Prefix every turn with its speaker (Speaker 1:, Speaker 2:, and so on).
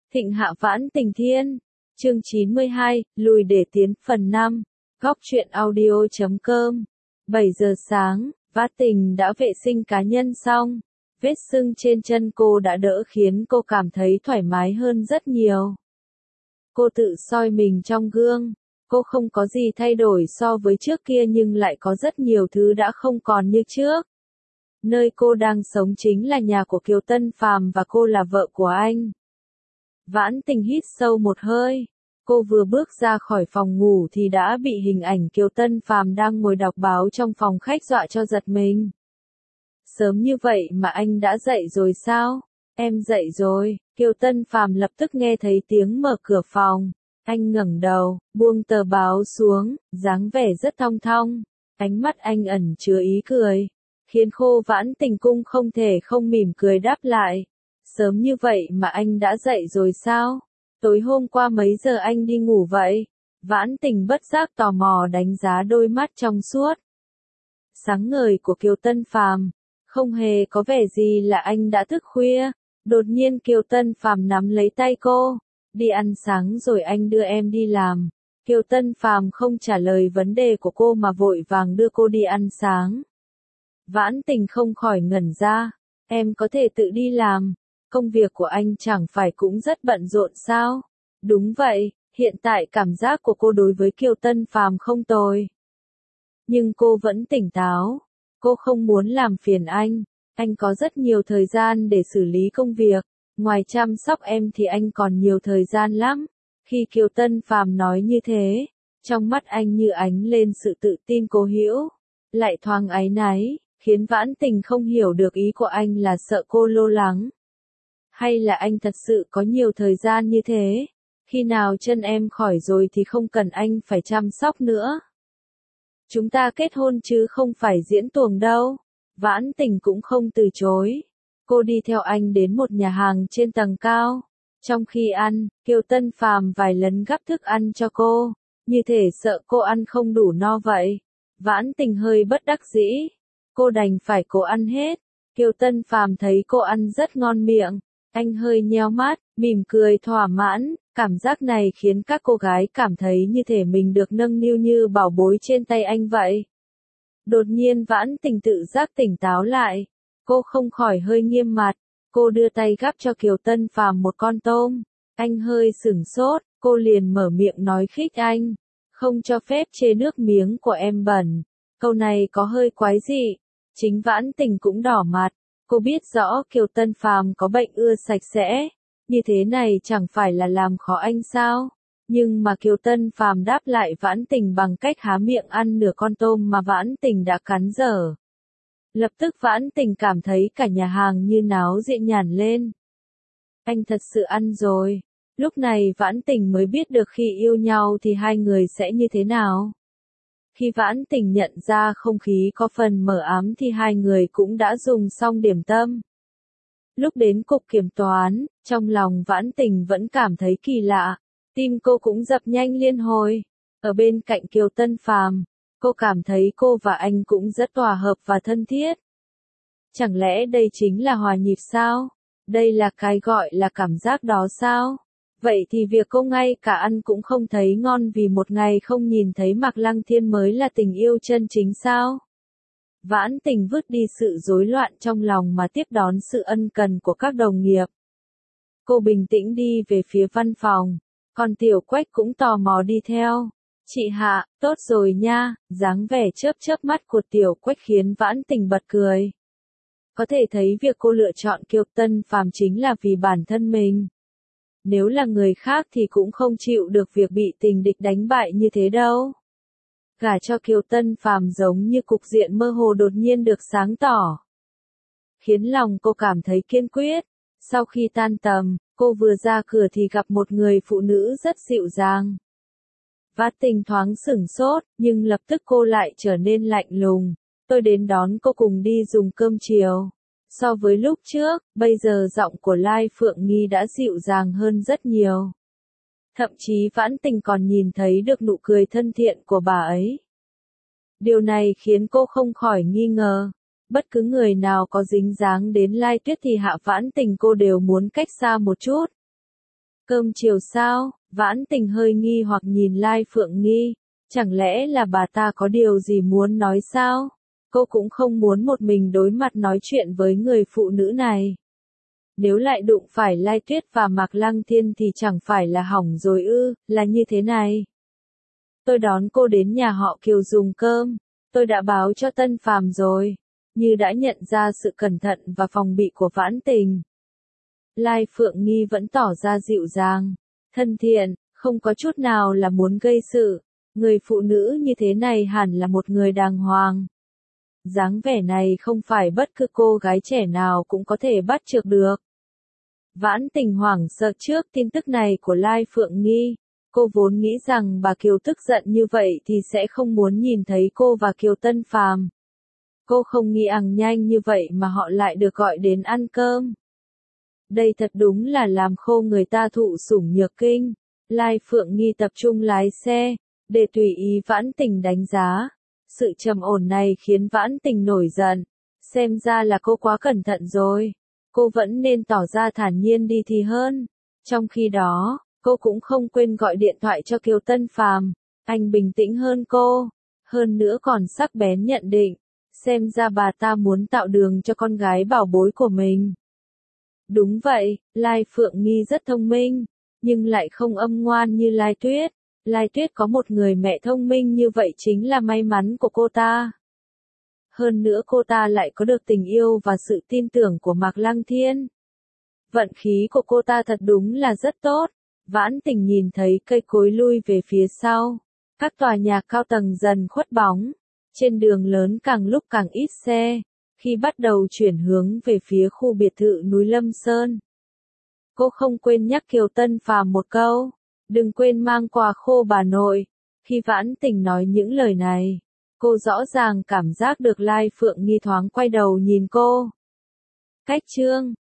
Speaker 1: Thịnh Hạ Vãn Tình Thiên, chương 92, lùi để tiến phần 5, góc truyện audio.com. 7 giờ sáng, Vãn Tình đã vệ sinh cá nhân xong. Vết sưng trên chân cô đã đỡ khiến cô cảm thấy thoải mái hơn rất nhiều. Cô tự soi mình trong gương. Cô không có gì thay đổi so với trước kia nhưng lại có rất nhiều thứ đã không còn như trước. Nơi cô đang sống chính là nhà của Kiều Tân Phàm và cô là vợ của anh. Vãn Tình hít sâu một hơi. Cô vừa bước ra khỏi phòng ngủ thì đã bị hình ảnh Kiều Tân Phàm đang ngồi đọc báo trong phòng khách dọa cho giật mình. Sớm như vậy mà anh đã dậy rồi sao? Em dậy rồi. Kiều Tân Phàm lập tức nghe thấy tiếng mở cửa phòng. Anh ngẩng đầu, buông tờ báo xuống, dáng vẻ rất thong thong. Ánh mắt anh ẩn chứa ý cười, khiến cô Vãn Tình cung không thể không mỉm cười đáp lại. Sớm như vậy mà anh đã dậy rồi sao? Tối hôm qua mấy giờ anh đi ngủ vậy? Vãn Tình bất giác tò mò đánh giá đôi mắt trong suốt sáng ngời của Kiều Tân Phàm. Không hề có vẻ gì là anh đã thức khuya. Đột nhiên Kiều Tân Phàm nắm lấy tay cô. Đi ăn sáng rồi anh đưa em đi làm. Kiều Tân Phàm không trả lời vấn đề của cô mà vội vàng đưa cô đi ăn sáng. Vãn Tình không khỏi ngẩn ra. Em có thể tự đi làm. Công việc của anh chẳng phải cũng rất bận rộn sao? Đúng vậy, hiện tại cảm giác của cô đối với Kiều Tân Phàm không tồi. Nhưng cô vẫn tỉnh táo. Cô không muốn làm phiền anh. Anh có rất nhiều thời gian để xử lý công việc. Ngoài chăm sóc em thì anh còn nhiều thời gian lắm. Khi Kiều Tân Phàm nói như thế, trong mắt anh như ánh lên sự tự tin cố hữu, lại thoáng áy náy, khiến Vãn Tình không hiểu được ý của anh là sợ cô lo lắng. Hay là anh thật sự có nhiều thời gian như thế? Khi nào chân em khỏi rồi thì không cần anh phải chăm sóc nữa. Chúng ta kết hôn chứ không phải diễn tuồng đâu. Vãn Tình cũng không từ chối. Cô đi theo anh đến một nhà hàng trên tầng cao. Trong khi ăn, Kiều Tân Phàm vài lần gắp thức ăn cho cô, như thể sợ cô ăn không đủ no vậy. Vãn Tình hơi bất đắc dĩ. Cô đành phải cố ăn hết. Kiều Tân Phàm thấy cô ăn rất ngon miệng. Anh hơi nheo mắt, mỉm cười thỏa mãn. Cảm giác này khiến các cô gái cảm thấy như thể mình được nâng niu như bảo bối trên tay anh vậy. Đột nhiên Vãn Tình tự giác tỉnh táo lại. Cô không khỏi hơi nghiêm mặt. Cô đưa tay gắp cho Kiều Tân Phàm một con tôm. Anh hơi sửng sốt. Cô liền mở miệng nói khích anh. Không cho phép chê nước miếng của em bẩn. Câu này có hơi quái dị. Chính Vãn Tình cũng đỏ mặt. Cô biết rõ Kiều Tân Phàm có bệnh ưa sạch sẽ. Như thế này chẳng phải là làm khó anh sao? Nhưng mà Kiều Tân Phàm đáp lại Vãn Tình bằng cách há miệng ăn nửa con tôm mà Vãn Tình đã cắn dở. Lập tức Vãn Tình cảm thấy cả nhà hàng như náo diện nhản lên. Anh thật sự ăn rồi. Lúc này Vãn Tình mới biết được khi yêu nhau thì hai người sẽ như thế nào. Khi Vãn Tình nhận ra không khí có phần mờ ám thì hai người cũng đã dùng xong điểm tâm. Lúc đến cục kiểm toán, trong lòng Vãn Tình vẫn cảm thấy kỳ lạ. Tim cô cũng dập nhanh liên hồi. Ở bên cạnh Kiều Tân Phàm, cô cảm thấy cô và anh cũng rất hòa hợp và thân thiết. Chẳng lẽ đây chính là hòa nhịp sao? Đây là cái gọi là cảm giác đó sao? Vậy thì việc cô ngay cả ăn cũng không thấy ngon vì một ngày không nhìn thấy Mạc Lăng Thiên mới là tình yêu chân chính sao? Vãn Tình vứt đi sự rối loạn trong lòng mà tiếp đón sự ân cần của các đồng nghiệp. Cô bình tĩnh đi về phía văn phòng, còn Tiểu Quách cũng tò mò đi theo. Chị Hạ, tốt rồi nha. Dáng vẻ chớp chớp mắt của Tiểu Quách khiến Vãn Tình bật cười. Có thể thấy việc cô lựa chọn Kiều Tân Phàm chính là vì bản thân mình. Nếu là người khác thì cũng không chịu được việc bị tình địch đánh bại như thế đâu. Gả cho Kiều Tân Phàm giống như cục diện mơ hồ đột nhiên được sáng tỏ, khiến lòng cô cảm thấy kiên quyết. Sau khi tan tầm, cô vừa ra cửa thì gặp một người phụ nữ rất dịu dàng. Vãn Tình thoáng sửng sốt, nhưng lập tức cô lại trở nên lạnh lùng. Tôi đến đón cô cùng đi dùng cơm chiều. So với lúc trước, bây giờ giọng của Lai Phượng Nghi đã dịu dàng hơn rất nhiều. Thậm chí Vãn Tình còn nhìn thấy được nụ cười thân thiện của bà ấy. Điều này khiến cô không khỏi nghi ngờ. Bất cứ người nào có dính dáng đến Lai Tuyết thì Hạ Vãn Tình cô đều muốn cách xa một chút. Cơm chiều sao? Vãn Tình hơi nghi hoặc nhìn Lai Phượng Nghi. Chẳng lẽ là bà ta có điều gì muốn nói sao? Cô cũng không muốn một mình đối mặt nói chuyện với người phụ nữ này. Nếu lại đụng phải Lai Tuyết và Mạc Lăng Thiên thì chẳng phải là hỏng rồi ư, là như thế này. Tôi đón cô đến nhà họ Kiều dùng cơm. Tôi đã báo cho Tân Phàm rồi. Như đã nhận ra sự cẩn thận và phòng bị của Vãn Tình. Lai Phượng Nghi vẫn tỏ ra dịu dàng, thân thiện, không có chút nào là muốn gây sự. Người phụ nữ như thế này hẳn là một người đàng hoàng. Dáng vẻ này không phải bất cứ cô gái trẻ nào cũng có thể bắt chước được. Vãn Tình hoảng sợ trước tin tức này của Lai Phượng Nghi. Cô vốn nghĩ rằng bà Kiều tức giận như vậy thì sẽ không muốn nhìn thấy cô và Kiều Tân Phàm. Cô không nghĩ nhanh như vậy mà họ lại được gọi đến ăn cơm. Đây thật đúng là làm khô người ta thụ sủng nhược kinh. Lai Phượng Nghi tập trung lái xe, để tùy ý Vãn Tình đánh giá. Sự trầm ổn này khiến Vãn Tình nổi giận. Xem ra là cô quá cẩn thận rồi. Cô vẫn nên tỏ ra thản nhiên đi thì hơn. Trong khi đó, cô cũng không quên gọi điện thoại cho Kiều Tân Phàm. Anh bình tĩnh hơn cô. Hơn nữa còn sắc bén nhận định. Xem ra bà ta muốn tạo đường cho con gái bảo bối của mình. Đúng vậy, Lai Phượng Nghi rất thông minh, nhưng lại không âm ngoan như Lai Tuyết. Lai Tuyết có một người mẹ thông minh như vậy chính là may mắn của cô ta. Hơn nữa cô ta lại có được tình yêu và sự tin tưởng của Mạc Lăng Thiên. Vận khí của cô ta thật đúng là rất tốt. Vãn Tình nhìn thấy cây cối lui về phía sau. Các tòa nhà cao tầng dần khuất bóng. Trên đường lớn càng lúc càng ít xe. Khi bắt đầu chuyển hướng về phía khu biệt thự núi Lâm Sơn. Cô không quên nhắc Kiều Tân Phàm một câu. Đừng quên mang quà khô bà nội. Khi Vãn Tình nói những lời này, cô rõ ràng cảm giác được Lai Phượng Nghi thoáng quay đầu nhìn cô. Cách chương